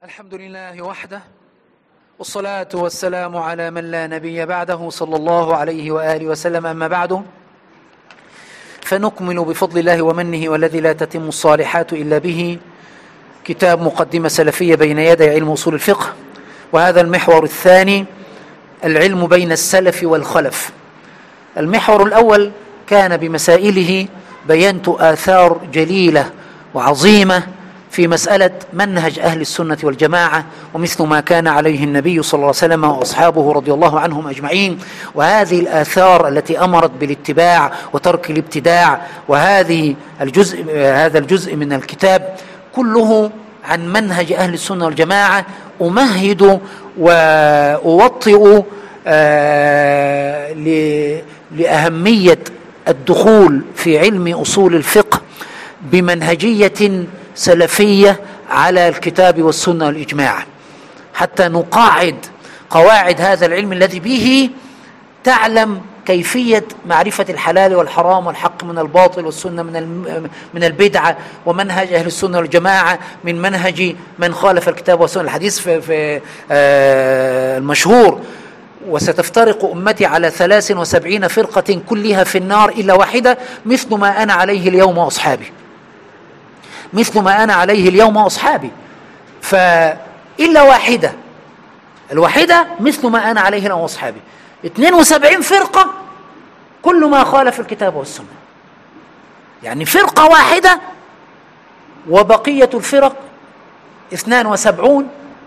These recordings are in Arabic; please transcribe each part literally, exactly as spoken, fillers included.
الحمد لله وحده، والصلاة والسلام على من لا نبي بعده صلى الله عليه وآله وسلم. أما بعد، فنكمل بفضل الله ومنه والذي لا تتم الصالحات إلا به كتاب مقدمة سلفية بين يدي علم أصول الفقه، وهذا المحور الثاني، العلم بين السلف والخلف. المحور الأول كان بمسائله بينت آثار جليلة وعظيمة في مسألة منهج أهل السنة والجماعة، ومثل ما كان عليه النبي صلى الله عليه وسلم وأصحابه رضي الله عنهم أجمعين. وهذه الآثار التي أمرت بالاتباع وترك الابتداع، وهذه الجزء هذا الجزء من الكتاب كله عن منهج أهل السنة والجماعة. أمهد وأوطئ آه لأهمية الدخول في علم أصول الفقه بمنهجية سلفية على الكتاب والسنة والإجماع، حتى نقاعد قواعد هذا العلم الذي به تعلم كيفية معرفة الحلال والحرام والحق من الباطل والسنة من من البدعة، ومنهج أهل السنة والجماعة من منهج من خالف الكتاب والسنة. الحديث في, في آه المشهور: وستفترق أمتي على ثلاث وسبعين فرقة كلها في النار إلا واحدة مثل ما أنا عليه اليوم وأصحابي. مثل ما أنا عليه اليوم وأصحابي، فإلا واحدة، الواحدة مثل ما أنا عليه اليوم وأصحابي. اثنين وسبعين فرقة كل ما خالف الكتاب والسنة، يعني فرقة واحدة وبقية الفرق اثنان وسبعون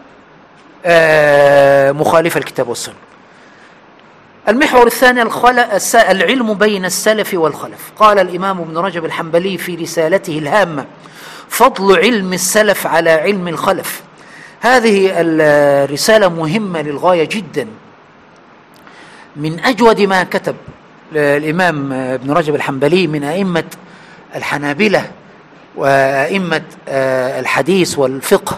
مخالفة الكتاب والسنة. المحور الثاني العلم بين السلف والخلف. قال الإمام ابن رجب الحنبلي في رسالته الهامة: فضل علم السلف على علم الخلف. هذه الرسالة مهمة للغاية جدا، من أجود ما كتب الإمام ابن رجب الحنبلي من أئمة الحنابلة وأئمة الحديث والفقه.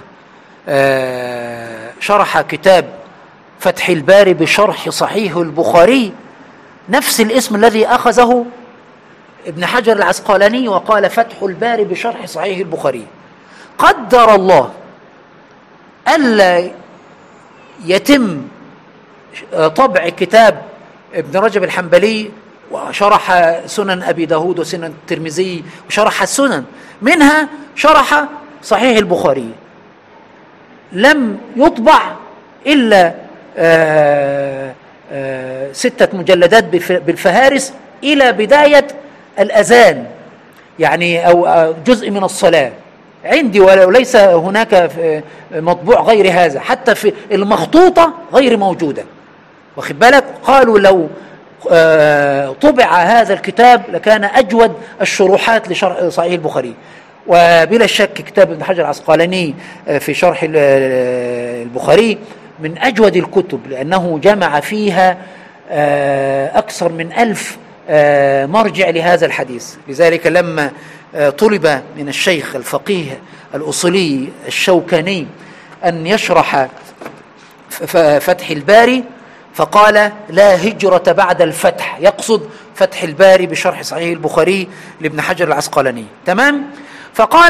شرح كتاب فتح الباري بشرح صحيح البخاري، نفس الاسم الذي أخذه ابن حجر العسقلاني وقال فتح الباري بشرح صحيح البخاري. قدر الله ألا يتم طبع كتاب ابن رجب الحنبلي، وشرح سنن أبي داود وسنن الترمذي وشرح السنن، منها شرح صحيح البخاري، لم يطبع إلا آآ آآ ستة مجلدات بالفهارس إلى بداية الأذان، يعني أو جزء من الصلاة عندي، وليس هناك مطبوع غير هذا، حتى في المخطوطة غير موجودة. واخد بالك؟ قالوا لو طبع هذا الكتاب لكان أجود الشروحات لشرح صحيح البخاري. وبلا شك كتاب ابن حجر العسقلاني في شرح البخاري من أجود الكتب، لأنه جمع فيها أكثر من ألف مرجع لهذا الحديث. لذلك لما طلب من الشيخ الفقيه الأصولي الشوكاني أن يشرح فتح الباري فقال: لا هجرة بعد الفتح، يقصد فتح الباري بشرح صحيح البخاري لابن حجر العسقلاني. تمام؟ فقال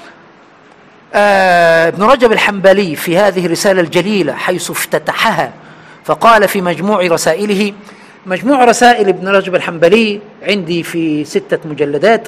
آه ابن رجب الحنبلي في هذه الرسالة الجليلة حيث افتتحها، فقال في مجموع رسائله، مجموع رسائل ابن رجب الحنبلي عندي في ستة مجلدات،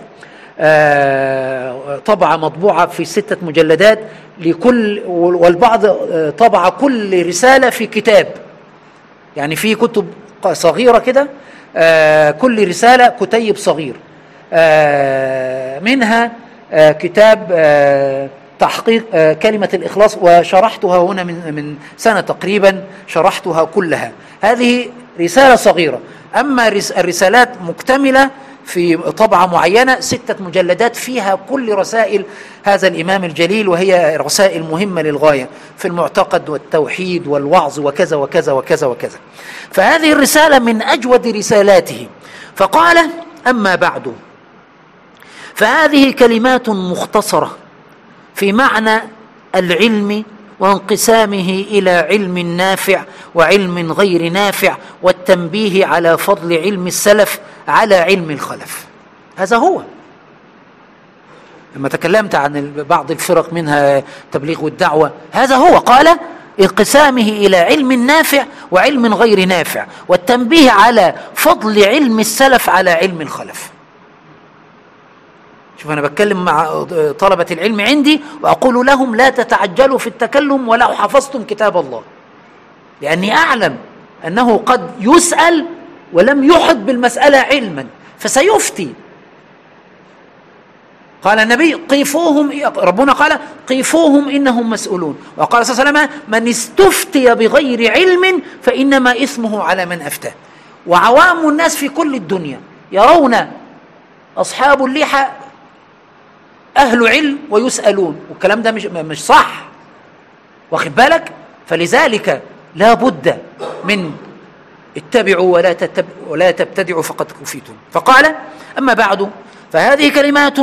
آه طبعة مطبوعة في ستة مجلدات لكل، والبعض طبع كل رسالة في كتاب، يعني في كتب صغيرة كده، آه كل رسالة كتيب صغير، آه منها آه كتاب آه تحقيق آه كلمة الإخلاص، وشرحتها هنا من من سنة تقريبا، شرحتها كلها. هذه رسالة صغيرة. أما الرسالات مكتملة في طبعة معينة، ستة مجلدات فيها كل رسائل هذا الإمام الجليل، وهي رسائل مهمة للغاية في المعتقد والتوحيد والوعظ وكذا وكذا وكذا وكذا. فهذه الرسالة من أجود رسالاته. فقال: أما بعد، فهذه كلمات مختصرة في معنى العلم وانقسامه إلى علم نافع وعلم غير نافع، والتنبيه على فضل علم السلف على علم الخلف. هذا هو لما تكلمت عن بعض الفرق منها تبليغ والدعوة، هذا هو قال انقسامه إلى علم نافع وعلم غير نافع، والتنبيه على فضل علم السلف على علم الخلف. شوف أنا بتكلم مع طلبة العلم عندي وأقول لهم لا تتعجلوا في التكلم ولو حفظتم كتاب الله، لأني أعلم أنه قد يسأل ولم يحط بالمسألة علما فسيفتي. قال النبي قيفوهم، ربنا قال قيفوهم إنهم مسؤولون، وقال صلى الله عليه وسلم من استفتي بغير علم فإنما إثمه على من أفتاه. وعوام الناس في كل الدنيا يرون أصحاب اللحى أهل علم ويسألون، والكلام ده مش, مش صح، واخد بالك؟ فلذلك لا بد من اتبعوا ولا, تتبع ولا تبتدعوا فقد كفيتم. فقال أما بعد فهذه كلمات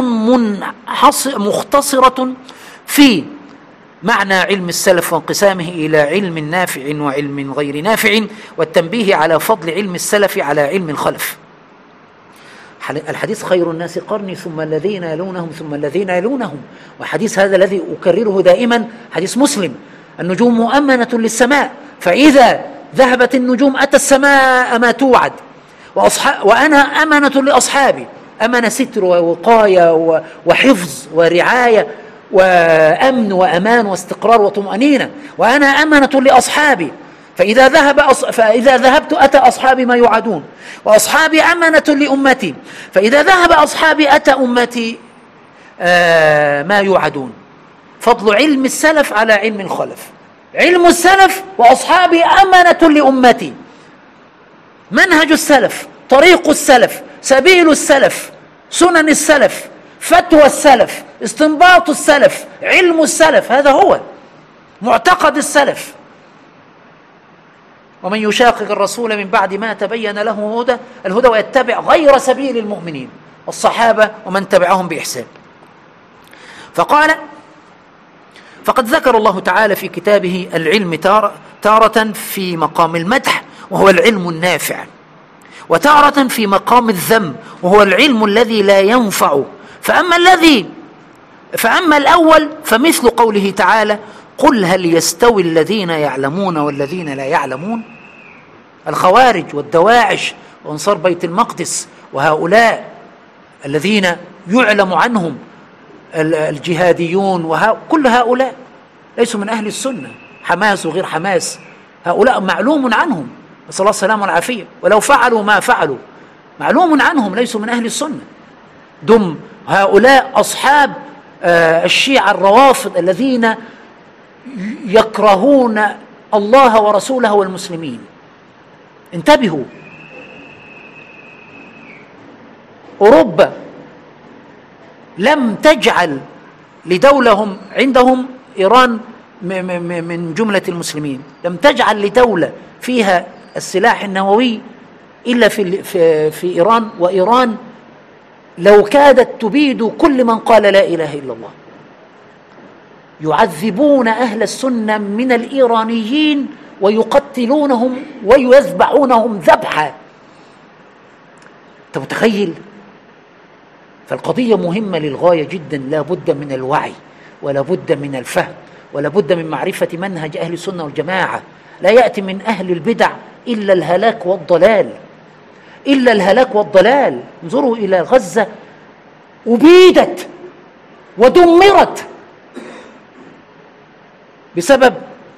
مختصرة في معنى علم السلف وانقسامه إلى علم نافع وعلم غير نافع، والتنبيه على فضل علم السلف على علم الخلف. الحديث خير الناس قرني ثم الذين يلونهم ثم الذين يلونهم، وحديث هذا الذي أكرره دائما حديث مسلم: النجوم مؤمنة للسماء، فإذا ذهبت النجوم أتى السماء ما توعد، وأنا أمنة لأصحابي، أمنة ستر ووقاية وحفظ ورعاية وأمن وأمان واستقرار وطمأنينة، وأنا أمنة لأصحابي، فإذا ذهب أص... فإذا ذهبت أتى أصحابي ما يوعدون، وأصحابي أمنة لأمتي، فإذا ذهب أصحابي أتى أمتي آه ما يوعدون. فضل علم السلف على علم الخلف. علم السلف وأصحابي أمنة لأمتي، منهج السلف، طريق السلف، سبيل السلف، سنن السلف، فتوى السلف، استنباط السلف، علم السلف، هذا هو معتقد السلف. ومن يشاقق الرسول من بعد ما تبين له هدى الهدى ويتبع غير سبيل المؤمنين والصحابة ومن تبعهم بإحسان. فقال: فقد ذكر الله تعالى في كتابه العلم تارة في مقام المدح وهو العلم النافع، وتارة في مقام الذم وهو العلم الذي لا ينفع. فأما الذي فأما الأول فمثل قوله تعالى: قل هل يستوي الذين يعلمون والذين لا يعلمون. الخوارج والدواعش وأنصار بيت المقدس وهؤلاء الذين يعلم عنهم الجهاديون وكل هؤلاء ليسوا من أهل السنة، حماس وغير حماس، هؤلاء معلوم عنهم، نسأل الله السلامة والعافية، ولو فعلوا ما فعلوا معلوم عنهم ليسوا من أهل السنة. دم هؤلاء أصحاب الشيعة الروافض الذين يكرهون الله ورسوله والمسلمين. انتبهوا، أوروبا لم تجعل لدولهم عندهم إيران من جملة المسلمين، لم تجعل لدولة فيها السلاح النووي إلا في في إيران، وإيران لو كادت تبيد كل من قال لا إله إلا الله. يعذبون أهل السنة من الإيرانيين ويقتلونهم ويذبحونهم ذبحا. أنت متخيل؟ فالقضية مهمة للغاية جدا، لا بد من الوعي ولا بد من الفهم ولا بد من معرفة منهج أهل السنة والجماعة. لا يأتي من أهل البدع إلا الهلاك والضلال، إلا الهلاك والضلال. انظروا إلى غزة، أبيدت ودمرت بسبب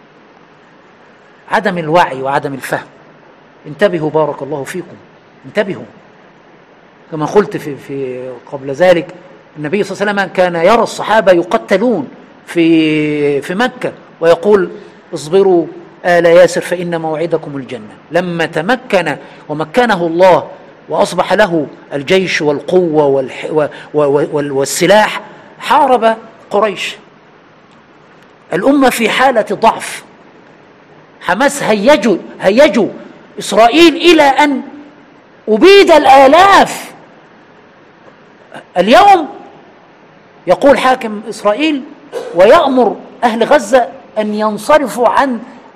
عدم الوعي وعدم الفهم. انتبهوا بارك الله فيكم، انتبهوا. كما قلت في, في قبل ذلك، النبي صلى الله عليه وسلم كان يرى الصحابة يقتلون في في مكة ويقول: اصبروا آل ياسر فإن موعدكم الجنة. لما تمكن ومكنه الله وأصبح له الجيش والقوة والسلاح حارب قريش. الأمة في حالة ضعف، حماس هيجوا هيجوا إسرائيل إلى أن أبيد الآلاف. اليوم يقول حاكم إسرائيل ويأمر أهل غزة أن ينصرفوا عن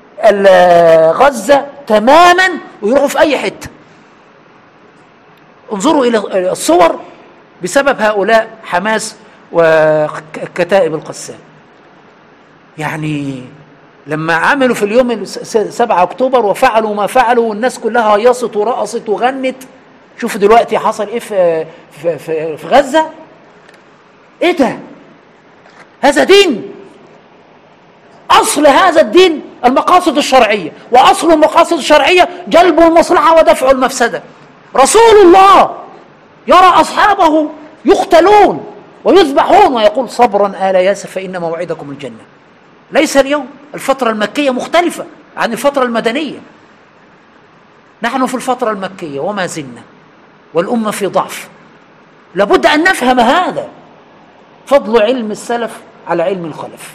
غزة تماما ويروحوا في أي حتة. انظروا إلى الصور بسبب هؤلاء حماس وكتائب القسام. يعني لما عملوا في اليوم سبعة أكتوبر وفعلوا ما فعلوا والناس كلها هيصت ورقصت وغنت، شوفوا دلوقتي حصل ايه في, في, في, في غزة. ايه ده؟ هذا دين؟ أصل هذا الدين المقاصد الشرعية، وأصل المقاصد الشرعية جلب المصلحة ودفع المفسدة. رسول الله يرى أصحابه يقتلون ويذبحون ويقول صبرا آل ياسر فإن موعدكم الجنة. ليس اليوم، الفترة المكية مختلفة عن الفترة المدنية. نحن في الفترة المكية وما زلنا، والأمة في ضعف. لابد أن نفهم هذا، فضل علم السلف على علم الخلف.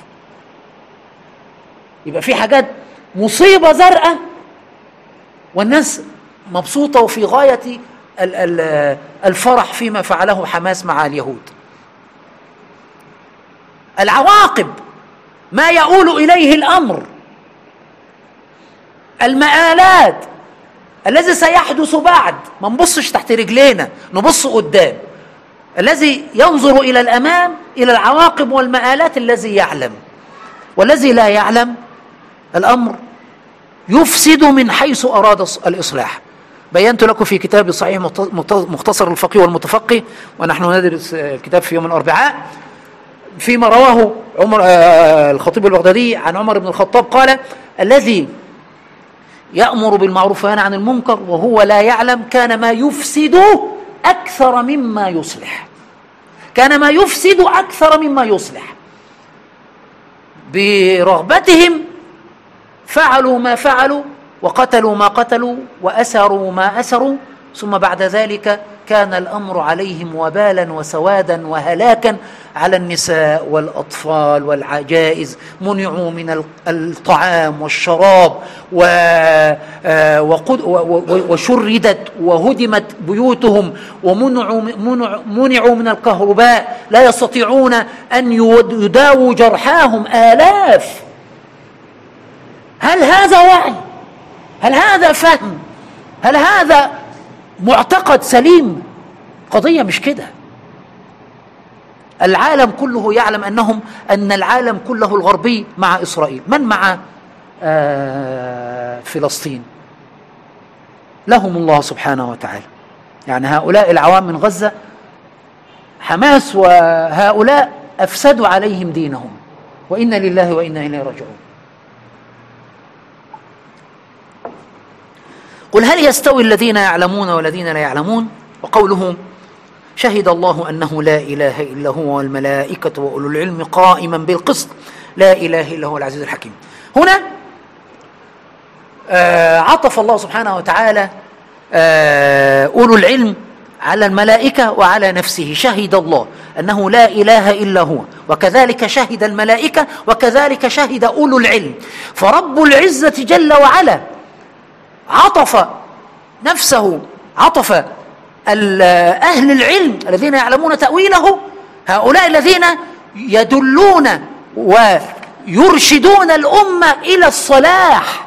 يبقى في حاجات مصيبة زرقاء والناس مبسوطة وفي غاية الفرح فيما فعله حماس مع اليهود. العواقب، ما يؤول إليه الأمر، المآلات الذي سيحدث بعد. ما نبصش تحت رجلينا، نبص قدام. الذي ينظر إلى الأمام، إلى العواقب والمآلات، الذي يعلم. والذي لا يعلم الأمر يفسد من حيث أراد الإصلاح. بينت لكم في كتاب صحيح مختصر الفقيه والمتفقه، ونحن ندرس الكتاب في يوم الأربعاء، فيما رواه عمر الخطيب البغدادي عن عمر بن الخطاب قال: الذي يأمر بالمعروف وينهى عن المنكر وهو لا يعلم كان ما يفسد أكثر مما يصلح. كان ما يفسد أكثر مما يصلح. برغبتهم فعلوا ما فعلوا وقتلوا ما قتلوا وأسروا ما أسروا، ثم بعد ذلك كان الأمر عليهم وبالا وسوادا وهلاكا على النساء والأطفال والعجائز. منعوا من الطعام والشراب وشردت وهدمت بيوتهم، ومنعوا منعوا من الكهرباء، لا يستطيعون أن يداووا جرحاهم آلاف. هل هذا وعي؟ هل هذا فهم؟ هل هذا معتقد سليم؟ قضية مش كده. العالم كله يعلم أنهم أن العالم كله الغربي مع إسرائيل. من مع آه فلسطين؟ لهم الله سبحانه وتعالى. يعني هؤلاء العوام من غزة، حماس وهؤلاء أفسدوا عليهم دينهم، وإنا لله وإنا إليه راجعون. قل هل يستوي الذين يعلمون والذين لا يعلمون؟ وقوله شهد الله أنه لا إله إلا هو والملائكة وأولو العلم قائما بالقسط لا إله إلا هو العزيز الحكيم. هنا آه عطف الله سبحانه وتعالى آه أولو العلم على الملائكة وعلى نفسه. شهد الله أنه لا إله إلا هو، وكذلك شهد الملائكة، وكذلك شهد أولو العلم. فرب العزة جل وعلا عطف نفسه، عطف أهل العلم الذين يعلمون تأويله، هؤلاء الذين يدلون ويرشدون الأمة إلى الصلاح.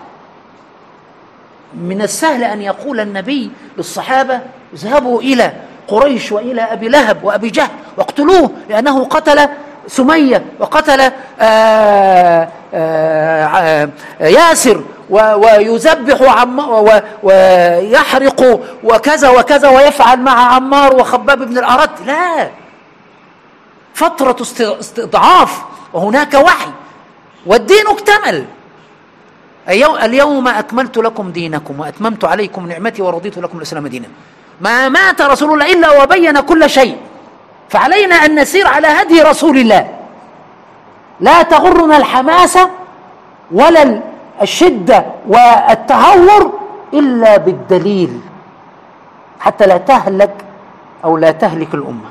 من السهل أن يقول النبي للصحابة: اذهبوا إلى قريش وإلى أبي لهب وأبي جهل واقتلوه لأنه قتل سمية وقتل آآ آآ ياسر ويذبح عمار ويحرق وكذا وكذا ويفعل مع عمار وخباب بن الأرت. لا، فترة استضعاف وهناك وحي، والدين اكتمل. اليوم أكملت لكم دينكم وأتممت عليكم نعمتي ورضيت لكم الإسلام دينا. ما مات رسول الله إلا وبين كل شيء، فعلينا أن نسير على هدي رسول الله. لا تغرنا الحماسة ولا الشدة والتهور إلا بالدليل، حتى لا تهلك أو لا تهلك الأمة.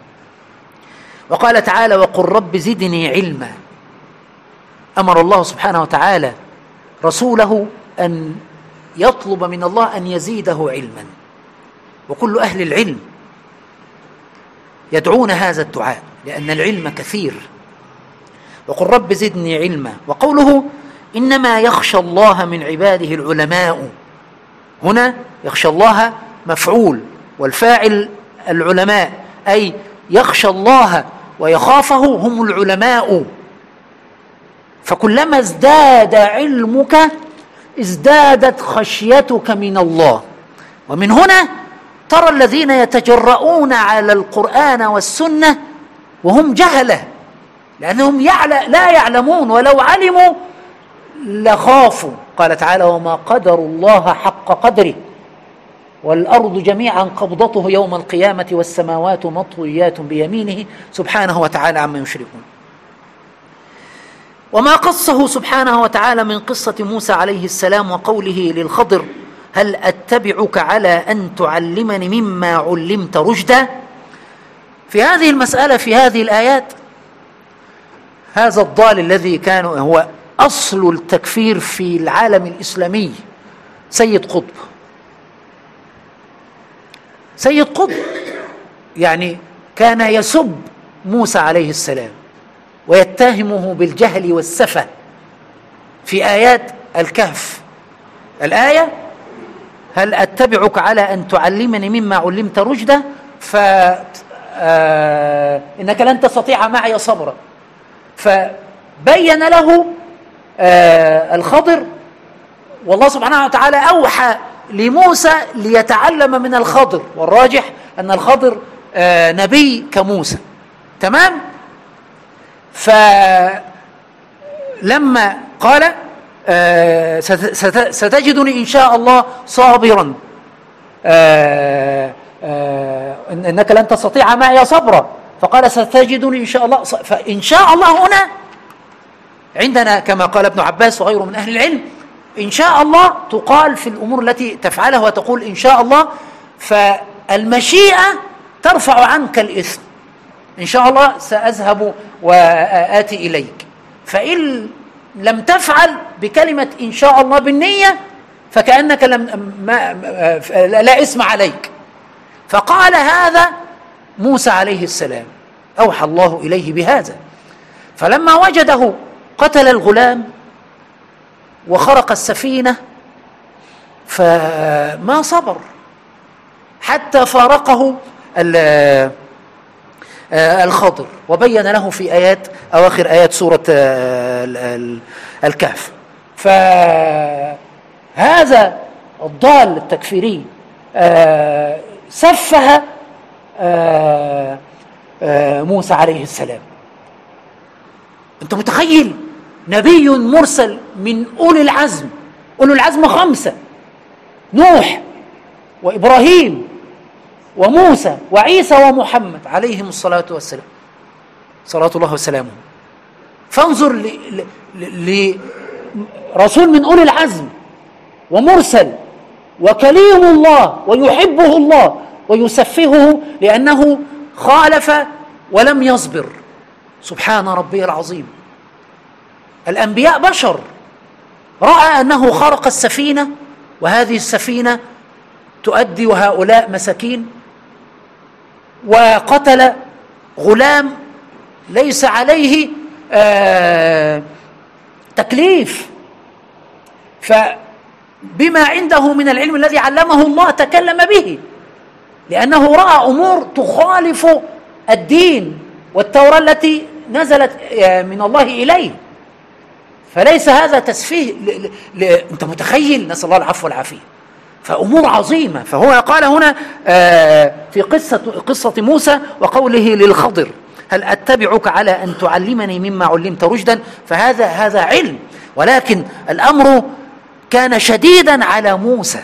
وقال تعالى: وقل رب زدني علما. أمر الله سبحانه وتعالى رسوله أن يطلب من الله أن يزيده علما، وكل أهل العلم يدعون هذا الدعاء لأن العلم كثير. وقل رب زدني علما. وقوله إنما يخشى الله من عباده العلماء، هنا يخشى الله مفعول والفاعل العلماء، أي يخشى الله ويخافه هم العلماء. فكلما ازداد علمك ازدادت خشيتك من الله. ومن هنا ترى الذين يتجرؤون على القرآن والسنة وهم جهلة، لأنهم لا يعلمون، ولو علموا لخافوا. قال تعالى: وما قدر الله حق قدره والأرض جميعا قبضته يوم القيامة والسماوات مطويات بيمينه سبحانه وتعالى عما يشركون. وما قصه سبحانه وتعالى من قصة موسى عليه السلام وقوله للخضر: هل أتبعك على أن تعلمني مما علمت رشدا؟ في هذه المسألة في هذه الآيات هذا الضال الذي كان هو أصل التكفير في العالم الإسلامي سيد قطب. سيد قطب يعني كان يسب موسى عليه السلام ويتهمه بالجهل والسفة في آيات الكهف. الآية: هل أتبعك على أن تعلمني مما علمت رشدا فإنك لن تستطيع معي صبرا. فبين له الخضر، والله سبحانه وتعالى أوحى لموسى ليتعلم من الخضر، والراجح أن الخضر نبي كموسى. تمام؟ فلما قال ستجدني إن شاء الله صابرا إنك لن تستطيع معي صبرا، فقال ستجدني إن شاء الله. فإن شاء الله هنا عندنا كما قال ابن عباس وغيره من أهل العلم إن شاء الله تقال في الأمور التي تفعلها وتقول إن شاء الله، فالمشيئة ترفع عنك الإثم. إن شاء الله سأذهب وآتي إليك. فإن لم تفعل بكلمة إن شاء الله بالنية فكأنك لم ما لا إثم عليك. فقال هذا موسى عليه السلام، أوحى الله إليه بهذا. فلما وجده قتل الغلام وخرق السفينة فما صبر حتى فارقه الخضر، وبين له في آيات أواخر آيات سورة الكهف. فهذا الضال التكفيري سفه موسى عليه السلام. أنت متخيل نبي مرسل من أولي العزم، أولي العزم خمسة: نوح وإبراهيم وموسى وعيسى ومحمد عليهم الصلاة والسلام، صلاة الله وسلامه. فانظر لرسول من أولي العزم ومرسل وكليم الله ويحبه الله ويسفهه لأنه خالف ولم يصبر. سبحان ربي العظيم. الأنبياء بشر. رأى أنه خرق السفينة وهذه السفينة تؤدي وهؤلاء مساكين، وقتل غلام ليس عليه آه تكليف، فبما عنده من العلم الذي علمه الله تكلم به، لأنه رأى أمور تخالف الدين والتوراة التي نزلت من الله إليه. فليس هذا تسفيه ل... ل... أنت متخيل؟ نسأل الله العفو والعافية. فأمور عظيمة. فهو قال هنا في قصة قصة موسى وقوله للخضر: هل أتبعك على أن تعلمني مما علمت رشدا؟ فهذا هذا علم، ولكن الأمر كان شديدا على موسى.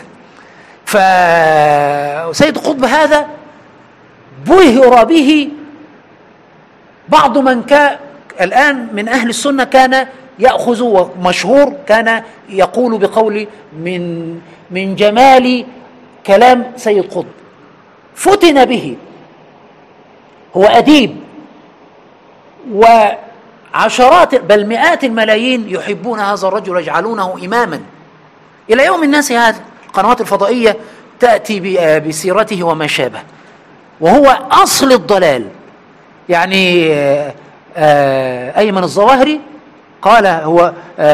فسيد قطب هذا بهر به بعض من كان الآن من أهل السنة كان يأخذ، ومشهور كان يقول بقول من من جمال كلام سيد قطب فتن به. هو أديب، وعشرات بل مئات الملايين يحبون هذا الرجل ويجعلونه إماما إلى يوم الناس. هذا القنوات الفضائية تأتي بسيرته وما شابه، وهو أصل الضلال. يعني أيمن الظواهري قال هو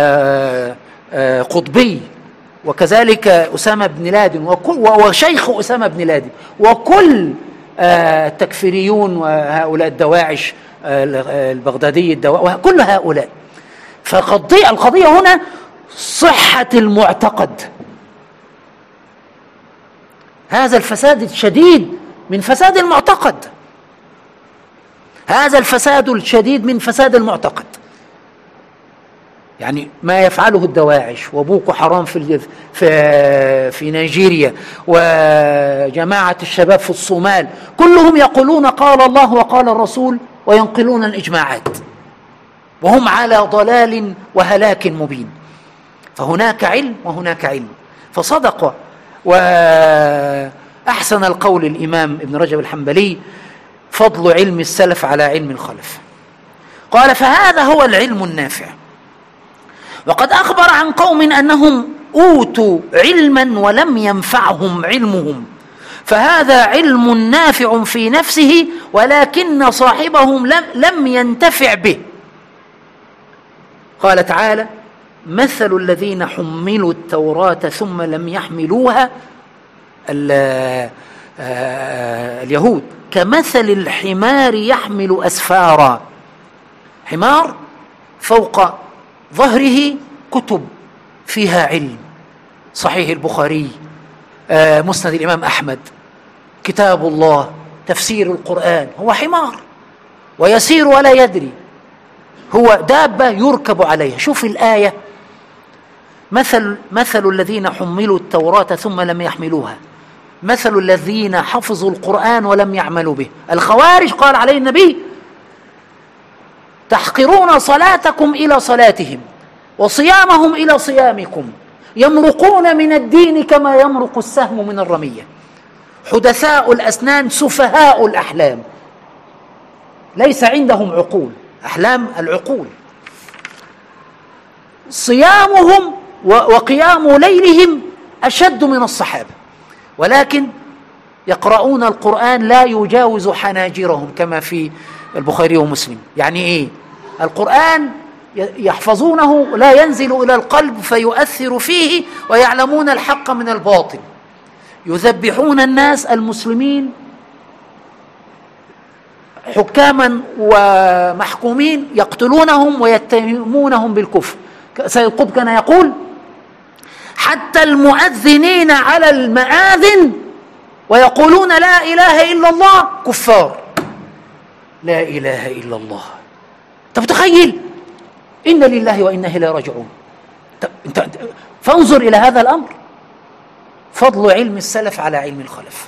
قطبي، وكذلك أسامة بن لادن وشيخ أسامة بن لادن، وكل التكفيريون وهؤلاء الدواعش البغدادي الدواء، كل هؤلاء. فقضية القضية هنا صحة المعتقد. هذا الفساد الشديد من فساد المعتقد، هذا الفساد الشديد من فساد المعتقد. يعني ما يفعله الدواعش وبوكو حرام في في في نيجيريا وجماعة الشباب في الصومال، كلهم يقولون قال الله وقال الرسول وينقلون الإجماعات، وهم على ضلال وهلاك مبين. فهناك علم وهناك علم. فصدق وأحسن القول الإمام ابن رجب الحنبلي: فضل علم السلف على علم الخلف. قال: فهذا هو العلم النافع. وقد أخبر عن قوم أنهم أوتوا علما ولم ينفعهم علمهم، فهذا علم نافع في نفسه ولكن صاحبهم لم ينتفع به. قال تعالى: مثل الذين حملوا التوراة ثم لم يحملوها اليهود كمثل الحمار يحمل أسفارا. حمار فوق ظهره كتب فيها علم، صحيح البخاري، مسند الإمام أحمد، كتاب الله، تفسير القرآن. هو حمار ويسير ولا يدري، هو دابة يركب عليها. شوف الآية: مثل مثل الذين حملوا التوراة ثم لم يحملوها مثل الذين حفظوا القرآن ولم يعملوا به. الخوارج قال عليه النبي: تحقرون صلاتكم إلى صلاتهم وصيامهم إلى صيامكم، يمرقون من الدين كما يمرق السهم من الرمية. حدثاء الأسنان سفهاء الأحلام، ليس عندهم عقول، أحلام العقول. صيامهم وقيام ليلهم أشد من الصحابة، ولكن يقرؤون القرآن لا يجاوز حناجرهم كما في البخاري ومسلم. يعني إيه؟ القرآن يحفظونه لا ينزل إلى القلب فيؤثر فيه، ويعلمون الحق من الباطل. يذبحون الناس المسلمين حكاما ومحكومين، يقتلونهم ويتهمونهم بالكفر. سيد قطب كان يقول: حتى المؤذنين على المآذن ويقولون لا إله إلا الله كفار. لا إله إلا الله. طب تخيل، إن لله وإنا إليه راجعون. فانظر إلى هذا الأمر، فضل علم السلف على علم الخلف.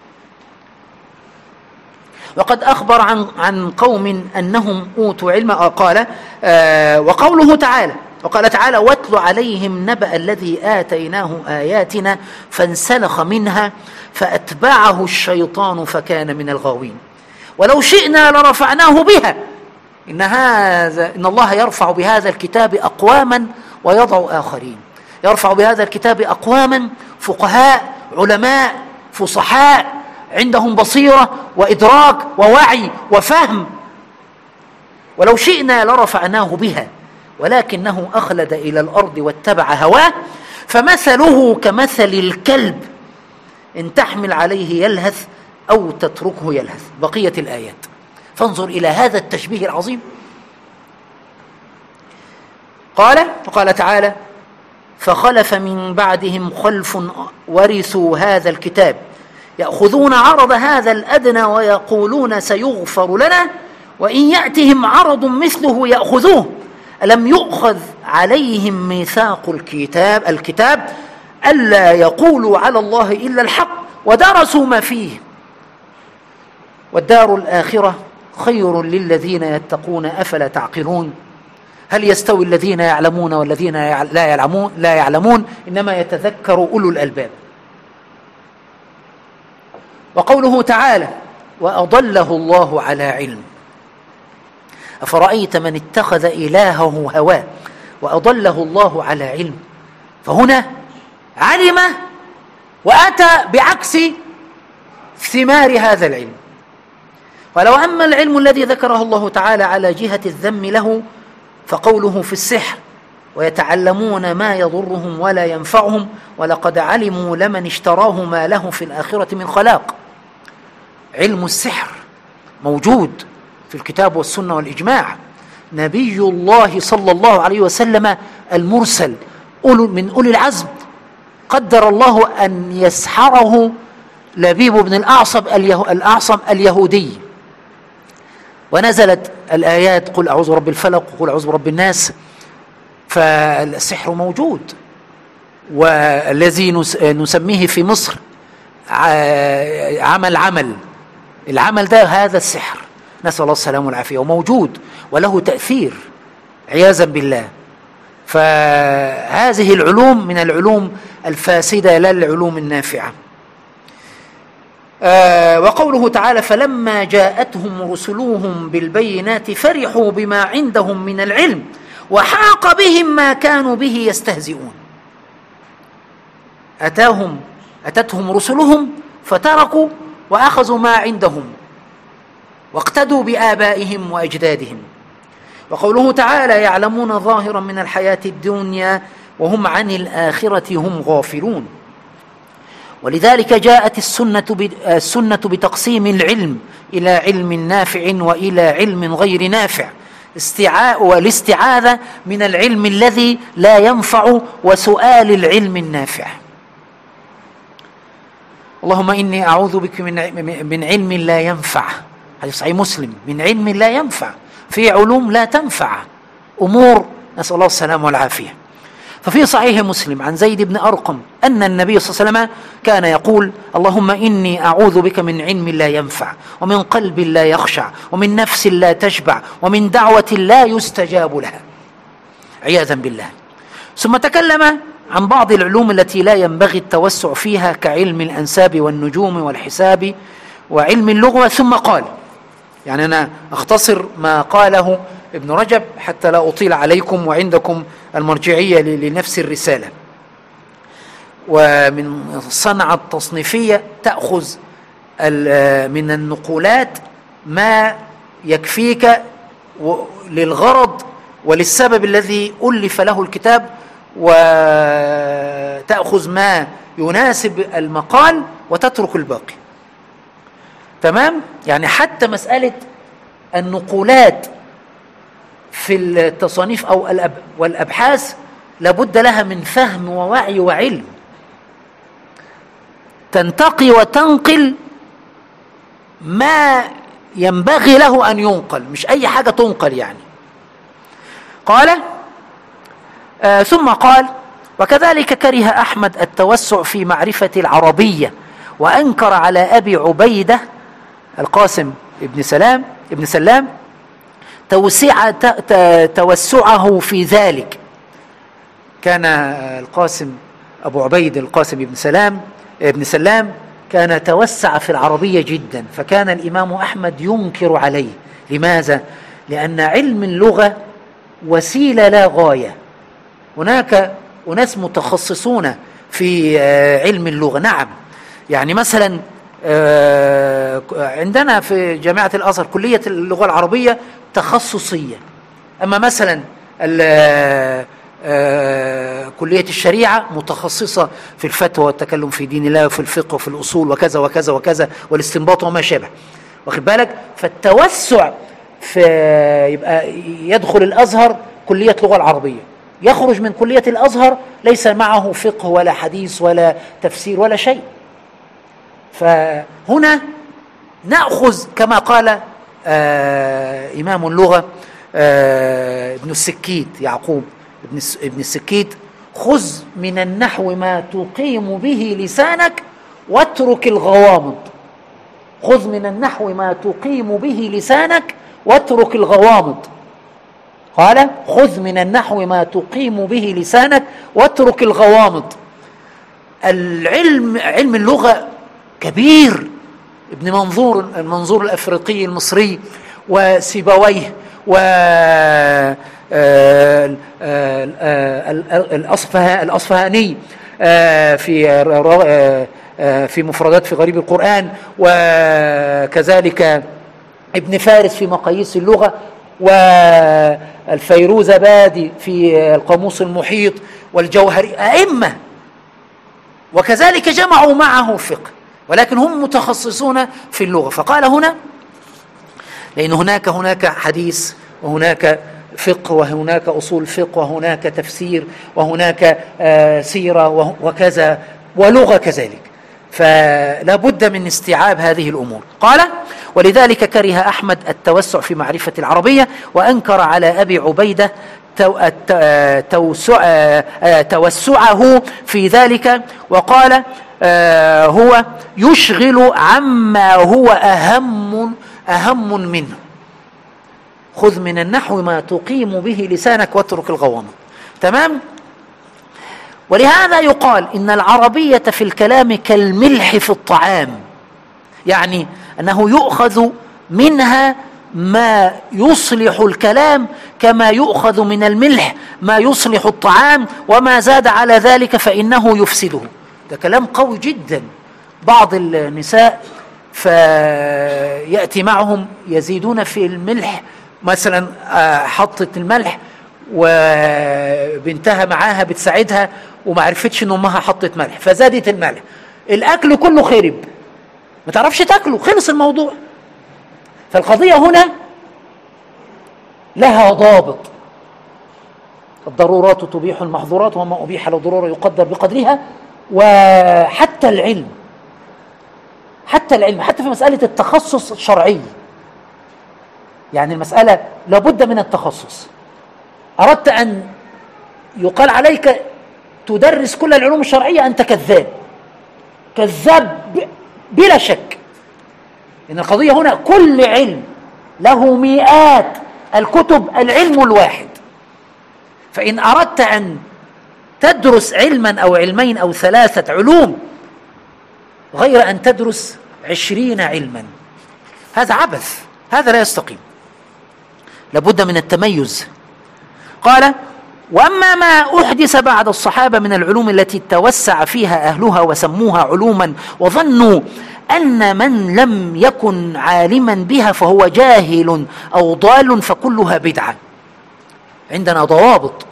وقد أخبر عن عن قوم أنهم أوتوا علما. قال آه وقوله تعالى وقال تعالى: واتل عليهم نبأ الذي آتيناه آياتنا فانسلخ منها فأتبعه الشيطان فكان من الغاوين. ولو شئنا لرفعناه بها إن هذا إن الله يرفع بهذا الكتاب أقواما ويضع آخرين. يرفع بهذا الكتاب أقواما فقهاء علماء فصحاء عندهم بصيرة وإدراك ووعي وفهم. ولو شئنا لرفعناه بها ولكنه أخلد إلى الأرض واتبع هواه فمثله كمثل الكلب إن تحمل عليه يلهث أو تتركه يلهث. بقية الآيات. فانظر إلى هذا التشبيه العظيم. قال وقال تعالى: فخلف من بعدهم خلف ورثوا هذا الكتاب يأخذون عرض هذا الأدنى ويقولون سيغفر لنا وإن يأتهم عرض مثله يأخذوه ألم يؤخذ عليهم ميثاق الكتاب الكتاب ألا يقولوا على الله إلا الحق ودرسوا ما فيه والدار الآخرة خير للذين يتقون أفلا تعقلون. هل يستوي الذين يعلمون والذين لا يعلمون لا يعلمون إنما يتذكر أولو الألباب. وقوله تعالى: وأضله الله على علم أفرأيت من اتخذ إلهه هواه وأضله الله على علم. فهنا علم وأتى بعكس ثمار هذا العلم. ولو أما العلم الذي ذكره الله تعالى على جهة الذم له فقوله في السحر: ويتعلمون ما يضرهم ولا ينفعهم ولقد علموا لمن اشتراه ما له في الآخرة من خلاق. علم السحر موجود في الكتاب والسنة والإجماع، نبي الله صلى الله عليه وسلم المرسل من أولي العزم، قدر الله أن يسحره لبيب بن الأعصم الأعصم اليهودي، ونزلت الآيات قل أعوذ برب الفلق وقل أعوذ برب الناس. فالسحر موجود، والذي نسميه في مصر عمل عمل العمل ده هذا السحر، نسأل الله السلامة والعافية، وموجود وله تأثير عياذا بالله. فهذه العلوم من العلوم الفاسدة لا العلوم النافعة. آه وقوله تعالى فلما جاءتهم رسلوهم بالبينات فرحوا بما عندهم من العلم وحاق بهم ما كانوا به يستهزئون. أتاهم أتتهم رسلهم فتركوا وأخذوا ما عندهم واقتدوا بآبائهم وأجدادهم. وقوله تعالى يعلمون ظاهرا من الحياة الدنيا وهم عن الآخرة هم غافلون. ولذلك جاءت السنة السنة بتقسيم العلم إلى علم نافع وإلى علم غير نافع، والاستعاذة من العلم الذي لا ينفع وسؤال العلم النافع. اللهم إني أعوذ بك من من علم لا ينفع، هذا صحيح مسلم، من علم لا ينفع، في علوم لا تنفع، أمور نسأل الله السلامة والعافية. ففي صحيح مسلم عن زيد بن أرقم أن النبي صلى الله عليه وسلم كان يقول اللهم إني أعوذ بك من علم لا ينفع ومن قلب لا يخشع ومن نفس لا تشبع ومن دعوة لا يستجاب لها، عياذا بالله. ثم تكلم عن بعض العلوم التي لا ينبغي التوسع فيها كعلم الأنساب والنجوم والحساب وعلم اللغة، ثم قال، يعني أنا أختصر ما قاله ابن رجب حتى لا أطيل عليكم، وعندكم المرجعية لنفس الرسالة. ومن الصنعة التصنيفية تأخذ من النقولات ما يكفيك للغرض وللسبب الذي ألف له الكتاب، وتأخذ ما يناسب المقال وتترك الباقي. تمام؟ يعني حتى مسألة النقولات في التصانيف أو والأبحاث لابد لها من فهم ووعي وعلم، تنتقي وتنقل ما ينبغي له أن ينقل، مش أي حاجة تنقل يعني. قال آه ثم قال وكذلك كره أحمد التوسع في معرفة العربية، وأنكر على أبي عبيدة القاسم ابن سلام ابن سلام توسع توسعه في ذلك. كان القاسم أبو عبيد القاسم ابن سلام ابن سلام كان توسع في العربية جدا، فكان الإمام أحمد ينكر عليه. لماذا؟ لأن علم اللغة وسيلة لا غاية. هناك أناس متخصصون في علم اللغة، نعم، يعني مثلا عندنا في جامعة الأزهر كلية اللغة العربية تخصصية، أما مثلا كلية الشريعة متخصصة في الفتوى والتكلم في دين الله وفي الفقه وفي الأصول وكذا وكذا وكذا والاستنباط وما شابه، واخد بالك؟ فالتوسع في يبقى يدخل الأزهر كلية لغة العربية، يخرج من كلية الأزهر ليس معه فقه ولا حديث ولا تفسير ولا شيء. فهنا نأخذ كما قال آه إمام اللغة آه ابن السكيت يعقوب ابن, ابن السكيت خذ من النحو ما تقيم به لسانك واترك الغوامض. خذ من النحو ما تقيم به لسانك واترك الغوامض. قال خذ من النحو ما تقيم به لسانك واترك الغوامض. العلم علم اللغة كبير. ابن منظور المنظور الأفريقي المصري وسيبويه والأصفهاني في في مفردات في غريب القرآن، وكذلك ابن فارس في مقاييس اللغة، والفيروزبادي في القاموس المحيط، والجوهري، أئمة، وكذلك جمعوا معه فقه، ولكن هم متخصصون في اللغة. فقال هنا لأن هناك هناك حديث وهناك فقه وهناك أصول فقه وهناك تفسير وهناك آه سيرة وكذا ولغة كذلك، فلا بد من استيعاب هذه الأمور. قال: ولذلك كره أحمد التوسع في معرفة العربية، وأنكر على أبي عبيدة توسعه في ذلك، وقال هو يشغل عما هو أهم أهم منه، خذ من النحو ما تقيم به لسانك واترك الغوامض. تمام؟ ولهذا يقال إن العربية في الكلام كالملح في الطعام، يعني أنه يؤخذ منها ما يصلح الكلام كما يؤخذ من الملح ما يصلح الطعام، وما زاد على ذلك فإنه يفسده. ده كلام قوي جدا. بعض النساء فيأتي معهم يزيدون في الملح، مثلا حطت الملح وبنتها معاها بتساعدها وما عرفتش ان امها حطت ملح فزادت الملح، الاكل كله خرب، ما تعرفش تاكله، خلص الموضوع. فالقضية هنا لها ضابط، الضرورات تبيح المحظورات وما أبيح للضرورة يقدر بقدرها. وحتى العلم حتى العلم حتى في مسألة التخصص الشرعي، يعني المسألة لابد من التخصص. أردت أن يقال عليك تدرس كل العلوم الشرعية، أنت كذاب كذاب بلا شك. إن القضية هنا كل علم له مئات الكتب، العلم الواحد. فإن أردت أن تدرس علما أو علمين أو ثلاثة علوم غير أن تدرس عشرين علما، هذا عبث، هذا لا يستقيم، لابد من التميز. قال: وأما ما أحدث بعد الصحابة من العلوم التي توسع فيها أهلها وسموها علوما وظنوا أن من لم يكن عالما بها فهو جاهل أو ضال فكلها بدعة. عندنا ضوابط،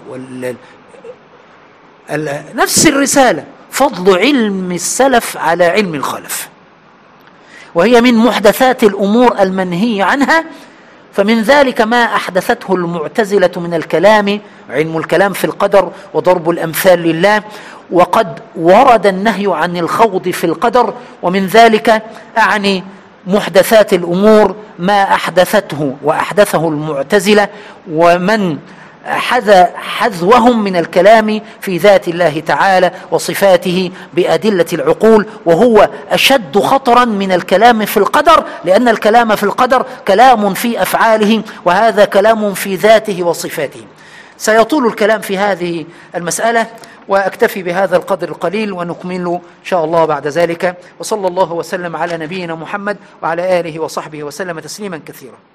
نفس الرسالة: فضل علم السلف على علم الخلف، وهي من محدثات الأمور المنهي عنها. فمن ذلك ما أحدثته المعتزلة من الكلام، علم الكلام في القدر وضرب الأمثال لله، وقد ورد النهي عن الخوض في القدر. ومن ذلك أعني محدثات الأمور ما أحدثته وأحدثه المعتزلة ومن حذ حذوهم من الكلام في ذات الله تعالى وصفاته بأدلة العقول، وهو أشد خطرا من الكلام في القدر، لأن الكلام في القدر كلام في أفعاله، وهذا كلام في ذاته وصفاته. سيطول الكلام في هذه المسألة، وأكتفي بهذا القدر القليل ونكمل إن شاء الله بعد ذلك. وصلى الله وسلم على نبينا محمد وعلى آله وصحبه وسلم تسليما كثيرا.